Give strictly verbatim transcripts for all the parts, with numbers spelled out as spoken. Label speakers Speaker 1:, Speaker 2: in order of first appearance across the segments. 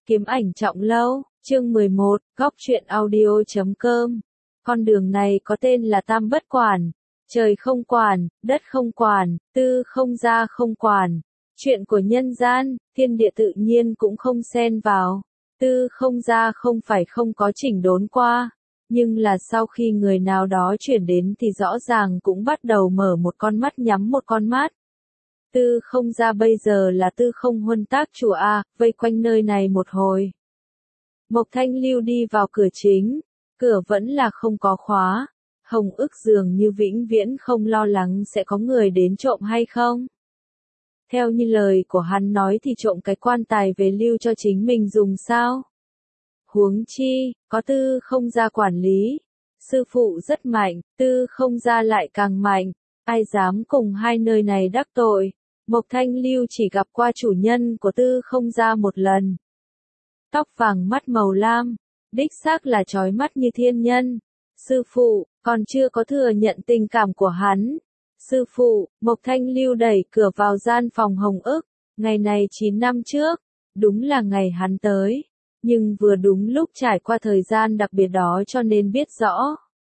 Speaker 1: Kiếm ảnh trọng lâu, chương mười một, góc truyện audio chấm com. Con đường này có tên là Tam Bất Quản. Trời không quản, đất không quản, tư không gia không quản. Chuyện của nhân gian, thiên địa tự nhiên cũng không xen vào. Tư không gia không phải không có chỉnh đốn qua. Nhưng là sau khi người nào đó chuyển đến thì rõ ràng cũng bắt đầu mở một con mắt nhắm một con mắt. Tư không gia bây giờ là tư không huân tác chủ A, vây quanh nơi này một hồi. Mộc Thanh Lưu đi vào cửa chính, cửa vẫn là không có khóa. Hồng ức dường như vĩnh viễn không lo lắng sẽ có người đến trộm hay không. Theo như lời của hắn nói thì trộm cái quan tài về lưu cho chính mình dùng sao? Huống chi, có tư không gia quản lý. Sư phụ rất mạnh, tư không gia lại càng mạnh. Ai dám cùng hai nơi này đắc tội. Mộc Thanh Lưu chỉ gặp qua chủ nhân của tư không gia một lần. Tóc vàng mắt màu lam, đích xác là chói mắt như thiên nhân. Sư phụ, còn chưa có thừa nhận tình cảm của hắn. Sư phụ, Mộc Thanh Lưu đẩy cửa vào gian phòng Hồng ức. Ngày này chín năm trước, đúng là ngày hắn tới. Nhưng vừa đúng lúc trải qua thời gian đặc biệt đó cho nên biết rõ.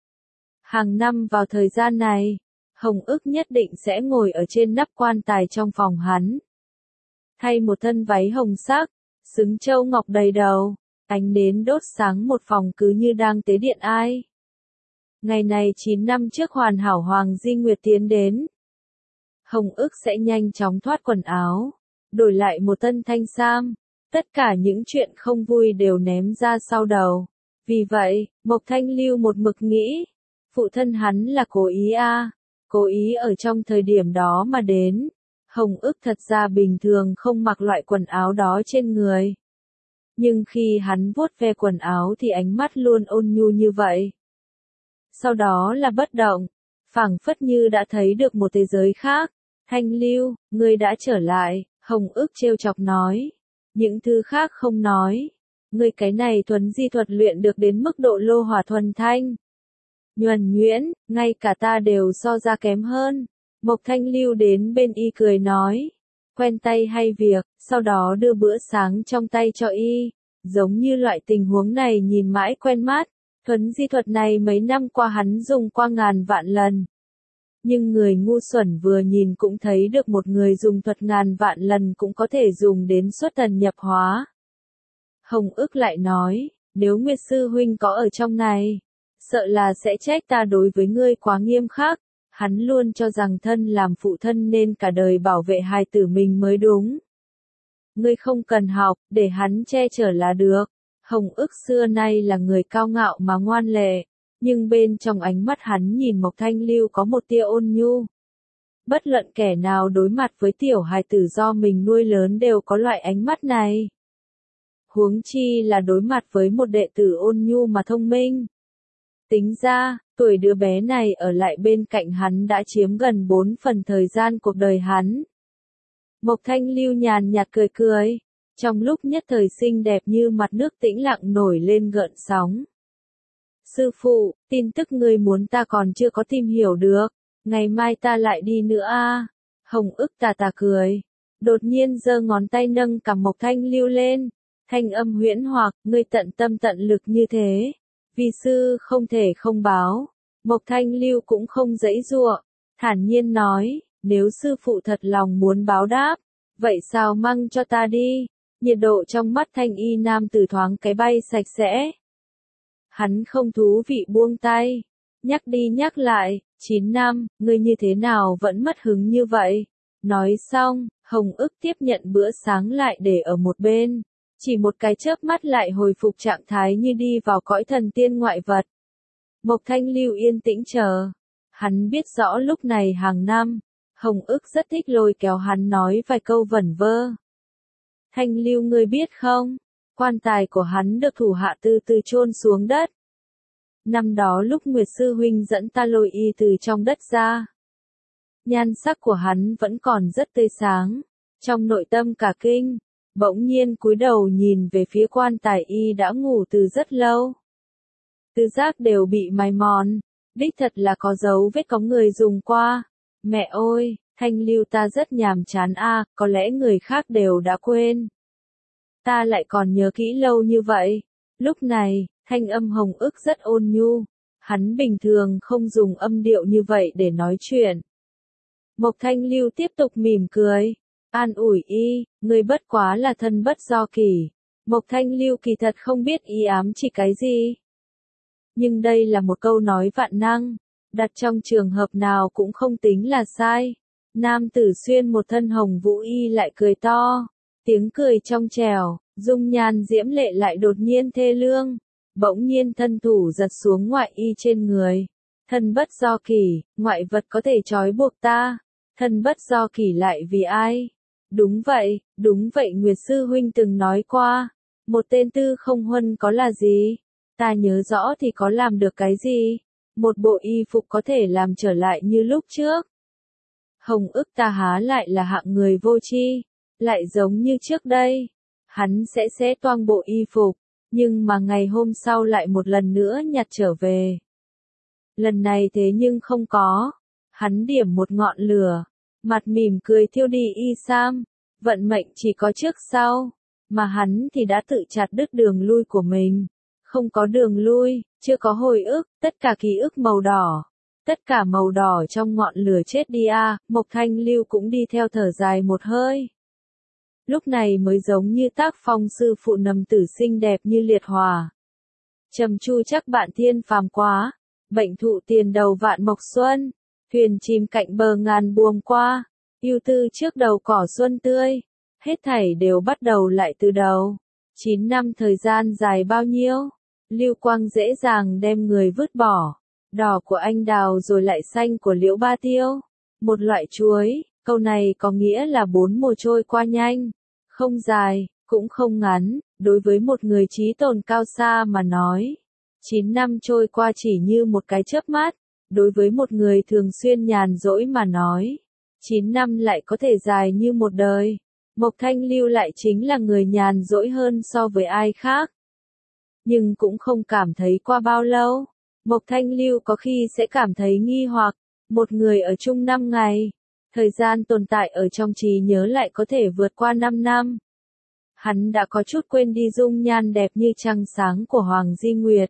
Speaker 1: Hàng năm vào thời gian này, Hồng ức nhất định sẽ ngồi ở trên nắp quan tài trong phòng hắn. Thay một thân váy hồng sắc, xứng châu ngọc đầy đầu, ánh nến đốt sáng một phòng cứ như đang tế điện ai. Ngày này chín năm trước hoàn hảo Hoàng Di Nguyệt tiến đến. Hồng ức sẽ nhanh chóng thoát quần áo, đổi lại một thân thanh sam, tất cả những chuyện không vui đều ném ra sau đầu. Vì vậy, Mộc Thanh Lưu một mực nghĩ, phụ thân hắn là cố ý a, à, cố ý ở trong thời điểm đó mà đến. Hồng ức thật ra bình thường không mặc loại quần áo đó trên người. Nhưng khi hắn vuốt ve quần áo thì ánh mắt luôn ôn nhu như vậy. Sau đó là bất động, phảng phất như đã thấy được một thế giới khác. Thanh Lưu, ngươi đã trở lại, Hồng ức trêu chọc nói. Những thứ khác không nói. Ngươi cái này thuần di thuật luyện được đến mức độ lô hỏa thuần thanh. Nhuần nhuyễn, ngay cả ta đều so ra kém hơn. Mộc Thanh Lưu đến bên y cười nói. Quen tay hay việc, sau đó đưa bữa sáng trong tay cho y. Giống như loại tình huống này nhìn mãi quen mắt. Thuấn di thuật này mấy năm qua hắn dùng qua ngàn vạn lần. Nhưng người ngu xuẩn vừa nhìn cũng thấy được một người dùng thuật ngàn vạn lần cũng có thể dùng đến xuất thần nhập hóa. Hồng ức lại nói, nếu Nguyệt Sư Huynh có ở trong này, sợ là sẽ trách ta đối với ngươi quá nghiêm khắc. Hắn luôn cho rằng thân làm phụ thân nên cả đời bảo vệ hài tử mình mới đúng. Ngươi không cần học, để hắn che chở là được. Hồng ức xưa nay là người cao ngạo mà ngoan lệ, nhưng bên trong ánh mắt hắn nhìn Mộc Thanh Lưu có một tia ôn nhu. Bất luận kẻ nào đối mặt với tiểu hài tử do mình nuôi lớn đều có loại ánh mắt này. Huống chi là đối mặt với một đệ tử ôn nhu mà thông minh. Tính ra, tuổi đứa bé này ở lại bên cạnh hắn đã chiếm gần bốn phần thời gian cuộc đời hắn. Mộc Thanh Lưu nhàn nhạt cười cười, trong lúc nhất thời xinh đẹp như mặt nước tĩnh lặng nổi lên gợn sóng. Sư phụ, tin tức ngươi muốn ta còn chưa có tìm hiểu được, ngày mai ta lại đi nữa a. À. Hồng ức tà tà cười, đột nhiên giơ ngón tay nâng cằm Mộc Thanh Lưu lên, thanh âm huyễn hoặc, ngươi tận tâm tận lực như thế. Vì sư không thể không báo. Mộc Thanh Lưu cũng không giãy giụa, thản nhiên nói, nếu sư phụ thật lòng muốn báo đáp, vậy sao mang cho ta đi. Nhiệt độ trong mắt thanh y nam tử thoáng cái bay sạch sẽ. Hắn không thú vị buông tay, nhắc đi nhắc lại, chín năm, ngươi như thế nào vẫn mất hứng như vậy. Nói xong, Hồng ức tiếp nhận bữa sáng lại để ở một bên. Chỉ một cái chớp mắt lại hồi phục trạng thái như đi vào cõi thần tiên ngoại vật. Mộc Thanh Lưu yên tĩnh chờ. Hắn biết rõ lúc này hàng năm, Hồng ức rất thích lôi kéo hắn nói vài câu vẩn vơ. Thanh Lưu ngươi biết không, quan tài của hắn được thủ hạ từ từ chôn xuống đất. Năm đó lúc Nguyệt Sư Huynh dẫn ta lôi y từ trong đất ra. Nhan sắc của hắn vẫn còn rất tươi sáng, trong nội tâm cả kinh. Bỗng nhiên cúi đầu nhìn về phía quan tài y đã ngủ từ rất lâu. Tư giác đều bị mài mòn, đích thật là có dấu vết có người dùng qua. Mẹ ơi, Thanh Lưu ta rất nhàm chán a, à, có lẽ người khác đều đã quên. ta lại còn nhớ kỹ lâu như vậy. Lúc này, thanh âm Hồng Ức rất ôn nhu. Hắn bình thường không dùng âm điệu như vậy để nói chuyện. Mộc Thanh Lưu tiếp tục mỉm cười. An ủi y, ngươi bất quá là thân bất do kỷ. Mộc Thanh Lưu kỳ thật không biết ý ám chỉ cái gì. Nhưng đây là một câu nói vạn năng, đặt trong trường hợp nào cũng không tính là sai. Nam tử xuyên một thân hồng vũ y lại cười to. Tiếng cười trong trẻo, dung nhan diễm lệ lại đột nhiên thê lương. Bỗng nhiên thân thủ giật xuống ngoại y trên người. Thân bất do kỷ, ngoại vật có thể trói buộc ta. Thân bất do kỷ lại vì ai? Đúng vậy, đúng vậy Nguyệt Sư Huynh từng nói qua. Một tên tư không huân có là gì? Ta nhớ rõ thì có làm được cái gì? Một bộ y phục có thể làm trở lại như lúc trước. Hồng Ức ta há lại là hạng người vô tri, lại giống như trước đây. Hắn sẽ xé toang bộ y phục, nhưng mà ngày hôm sau lại một lần nữa nhặt trở về. Lần này thế nhưng không có. Hắn điểm một ngọn lửa, mặt mỉm cười thiêu đi y sam. Vận mệnh chỉ có trước sau, mà hắn thì đã tự chặt đứt đường lui của mình. Không có đường lui, chưa có hồi ức, tất cả ký ức màu đỏ. Tất cả màu đỏ trong ngọn lửa chết đi a. À, Mộc Thanh Lưu cũng đi theo thở dài một hơi. Lúc này mới giống như tác phong sư phụ nầm tử xinh đẹp như liệt hòa. Trầm chu chắc bạn thiên phàm quá, bệnh thụ tiền đầu vạn mộc xuân, thuyền chìm cạnh bờ ngàn buồm qua, ưu tư trước đầu cỏ xuân tươi, hết thảy đều bắt đầu lại từ đầu. Chín năm thời gian dài bao nhiêu, lưu quang dễ dàng đem người vứt bỏ, đỏ của anh đào rồi lại xanh của liễu ba tiêu, một loại chuối, câu này có nghĩa là bốn mùa trôi qua nhanh, không dài, cũng không ngắn, đối với một người trí tồn cao xa mà nói. Chín năm trôi qua chỉ như một cái chớp mắt, đối với một người thường xuyên nhàn rỗi mà nói. Chín năm lại có thể dài như một đời. Mộc Thanh Lưu lại chính là người nhàn rỗi hơn so với ai khác. Nhưng cũng không cảm thấy qua bao lâu. Mộc Thanh Lưu có khi sẽ cảm thấy nghi hoặc, một người ở chung năm ngày. Thời gian tồn tại ở trong trí nhớ lại có thể vượt qua năm năm. Hắn đã có chút quên đi dung nhan đẹp như trăng sáng của Hoàng Di Nguyệt.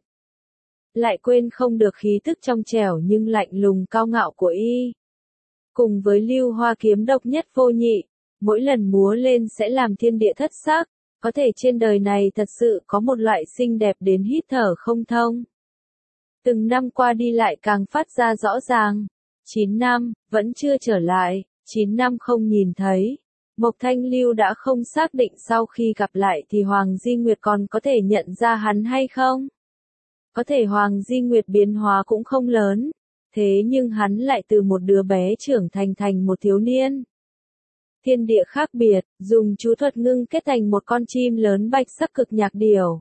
Speaker 1: Lại quên không được khí tức trong trẻo nhưng lạnh lùng cao ngạo của y. Cùng với lưu hoa kiếm độc nhất vô nhị, mỗi lần múa lên sẽ làm thiên địa thất sắc, có thể trên đời này thật sự có một loại xinh đẹp đến hít thở không thông. Từng năm qua đi lại càng phát ra rõ ràng. Chín năm, vẫn chưa trở lại, chín năm không nhìn thấy. Mộc Thanh Lưu đã không xác định sau khi gặp lại thì Hoàng Di Nguyệt còn có thể nhận ra hắn hay không. Có thể Hoàng Di Nguyệt biến hóa cũng không lớn, thế nhưng hắn lại từ một đứa bé trưởng thành thành một thiếu niên. Thiên địa khác biệt, dùng chú thuật ngưng kết thành một con chim lớn bạch sắc cực nhạc điểu.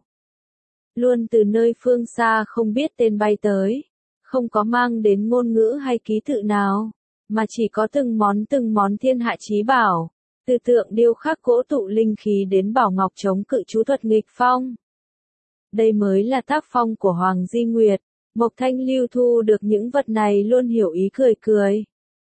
Speaker 1: Luôn từ nơi phương xa không biết tên bay tới, không có mang đến ngôn ngữ hay ký tự nào, mà chỉ có từng món từng món thiên hạ chí bảo, từ tượng điêu khắc gỗ tụ linh khí đến bảo ngọc chống cự chú thuật nghịch phong. Đây mới là tác phong của Hoàng Di Nguyệt. Mộc Thanh Lưu thu được những vật này luôn hiểu ý cười cười.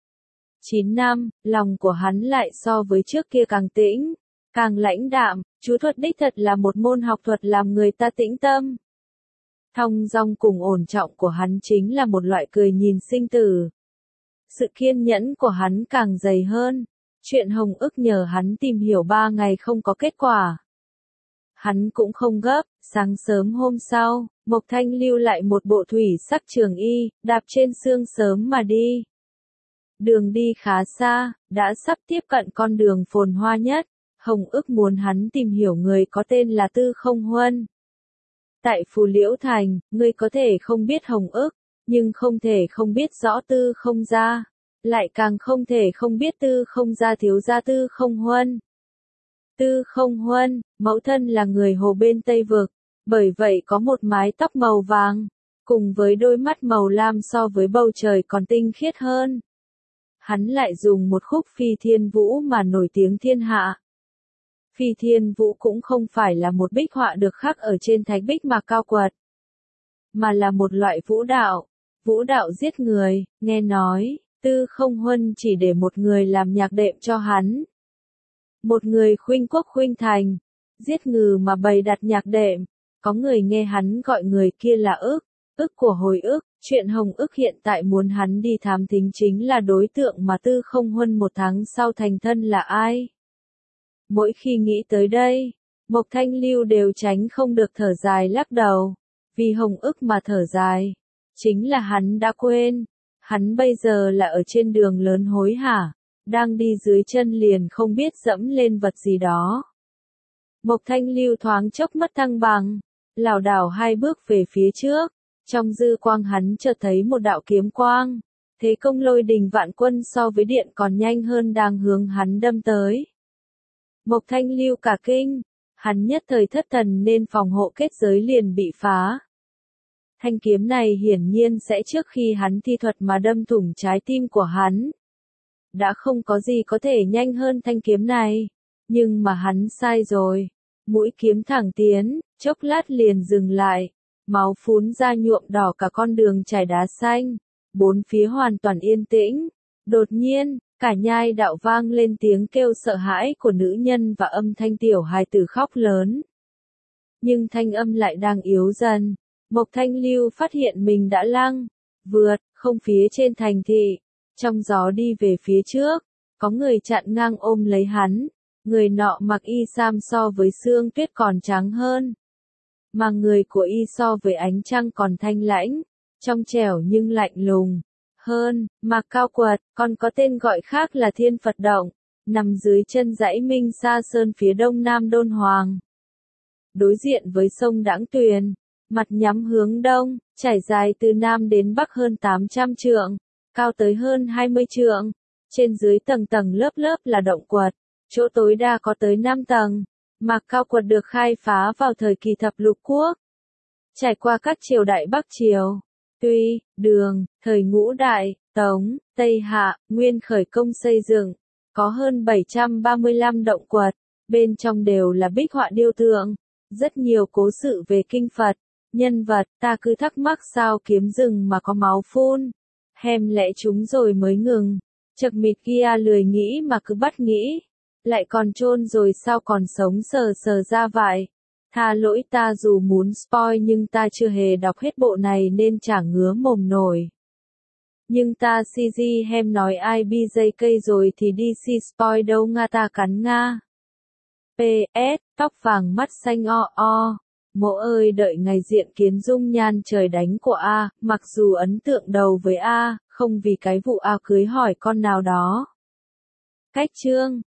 Speaker 1: Chín năm, lòng của hắn lại so với trước kia càng tĩnh, càng lãnh đạm, chú thuật đích thật là một môn học thuật làm người ta tĩnh tâm. Thong dong cùng ổn trọng của hắn chính là một loại cười nhìn sinh tử. Sự kiên nhẫn của hắn càng dày hơn. Chuyện Hồng Ức nhờ hắn tìm hiểu ba ngày không có kết quả. Hắn cũng không gấp, sáng sớm hôm sau, Mộc Thanh Lưu lại một bộ thủy sắc trường y, đạp trên sương sớm mà đi. Đường đi khá xa, đã sắp tiếp cận con đường phồn hoa nhất, Hồng Ức muốn hắn tìm hiểu người có tên là Tư Không Huân. Tại Phù Liễu Thành, ngươi có thể không biết Hồng Ức, nhưng không thể không biết rõ Tư Không gia, lại càng không thể không biết Tư Không gia thiếu gia Tư Không Huân. Tư Không Huân, mẫu thân là người Hồ bên Tây Vực, bởi vậy có một mái tóc màu vàng, cùng với đôi mắt màu lam so với bầu trời còn tinh khiết hơn. Hắn lại dùng một khúc phi thiên vũ mà nổi tiếng thiên hạ. Phi thiên vũ cũng không phải là một bích họa được khắc ở trên thạch bích mà cao quật, mà là một loại vũ đạo, vũ đạo giết người, nghe nói, Tư Không Huân chỉ để một người làm nhạc đệm cho hắn. Một người khuynh quốc khuynh thành, Giết ngừ mà bày đặt nhạc đệm, có người nghe hắn gọi người kia là ức, ức của hồi ức, chuyện Hồng ức hiện tại muốn hắn đi thám thính chính là đối tượng mà Tư Không Huân một tháng sau thành thân là ai. Mỗi khi nghĩ tới đây, Mộc Thanh Lưu đều tránh không được thở dài lắc đầu, vì Hồng ức mà thở dài, chính là hắn đã quên, hắn bây giờ là ở trên đường lớn hối hả, đang đi dưới chân liền không biết dẫm lên vật gì đó. Mộc Thanh Lưu thoáng chốc mất thăng bằng, lảo đảo hai bước về phía trước, trong dư quang hắn chợt thấy một đạo kiếm quang, thế công lôi đình vạn quân so với điện còn nhanh hơn đang hướng hắn đâm tới. Mộc Thanh Lưu cả kinh, hắn nhất thời thất thần nên phòng hộ kết giới liền bị phá. Thanh kiếm này hiển nhiên sẽ trước khi hắn thi thuật mà đâm thủng trái tim của hắn. Đã không có gì có thể nhanh hơn thanh kiếm này, nhưng mà hắn sai rồi. Mũi kiếm thẳng tiến, chốc lát liền dừng lại, máu phún ra nhuộm đỏ cả con đường trải đá xanh, bốn phía hoàn toàn yên tĩnh. Đột nhiên, cả nhai đạo vang lên tiếng kêu sợ hãi của nữ nhân và âm thanh tiểu hài tử khóc lớn. Nhưng thanh âm lại đang yếu dần. Mộc Thanh Lưu phát hiện mình đã lăng, vượt, không phía trên thành thị, trong gió đi về phía trước, có người chặn ngang ôm lấy hắn, người nọ mặc y sam so với sương tuyết còn trắng hơn, mà người của y so với ánh trăng còn thanh lãnh, trong trẻo nhưng lạnh lùng hơn. Mạc Cao Quật, còn có tên gọi khác là Thiên Phật Động, nằm dưới chân dãy Minh Sa Sơn phía đông nam Đôn Hoàng, đối diện với sông Đãng Tuyền. Mặt nhắm hướng đông, trải dài từ nam đến bắc hơn tám trăm trượng, cao tới hơn hai mươi trượng. Trên dưới tầng tầng lớp lớp là động quật, chỗ tối đa có tới năm tầng. Mạc Cao Quật được khai phá vào thời kỳ thập lục quốc, trải qua các triều đại Bắc Triều, Tuy, Đường, thời Ngũ Đại, Tống, Tây Hạ, Nguyên khởi công xây dựng, có hơn bảy trăm ba mươi lăm động quật, bên trong đều là bích họa điêu tượng, rất nhiều cố sự về kinh Phật. Nhân vật, ta cứ thắc mắc sao kiếm rừng mà có máu phun. Hem lẽ chúng rồi mới ngừng. Chật mịt kia lười nghĩ mà cứ bắt nghĩ. Lại còn chôn rồi sao còn sống sờ sờ ra vậy. Tha lỗi ta dù muốn spoil nhưng ta chưa hề đọc hết bộ này nên chả ngứa mồm nổi. Nhưng ta xê giê hem nói ai bi dây cây rồi thì đi si spoil đâu nga ta cắn nga. pê ét, tóc vàng mắt xanh o o. Mộ ơi đợi ngày diện kiến dung nhan trời đánh của A, mặc dù ấn tượng đầu với A, không vì cái vụ A cưới hỏi con nào đó. Cách chương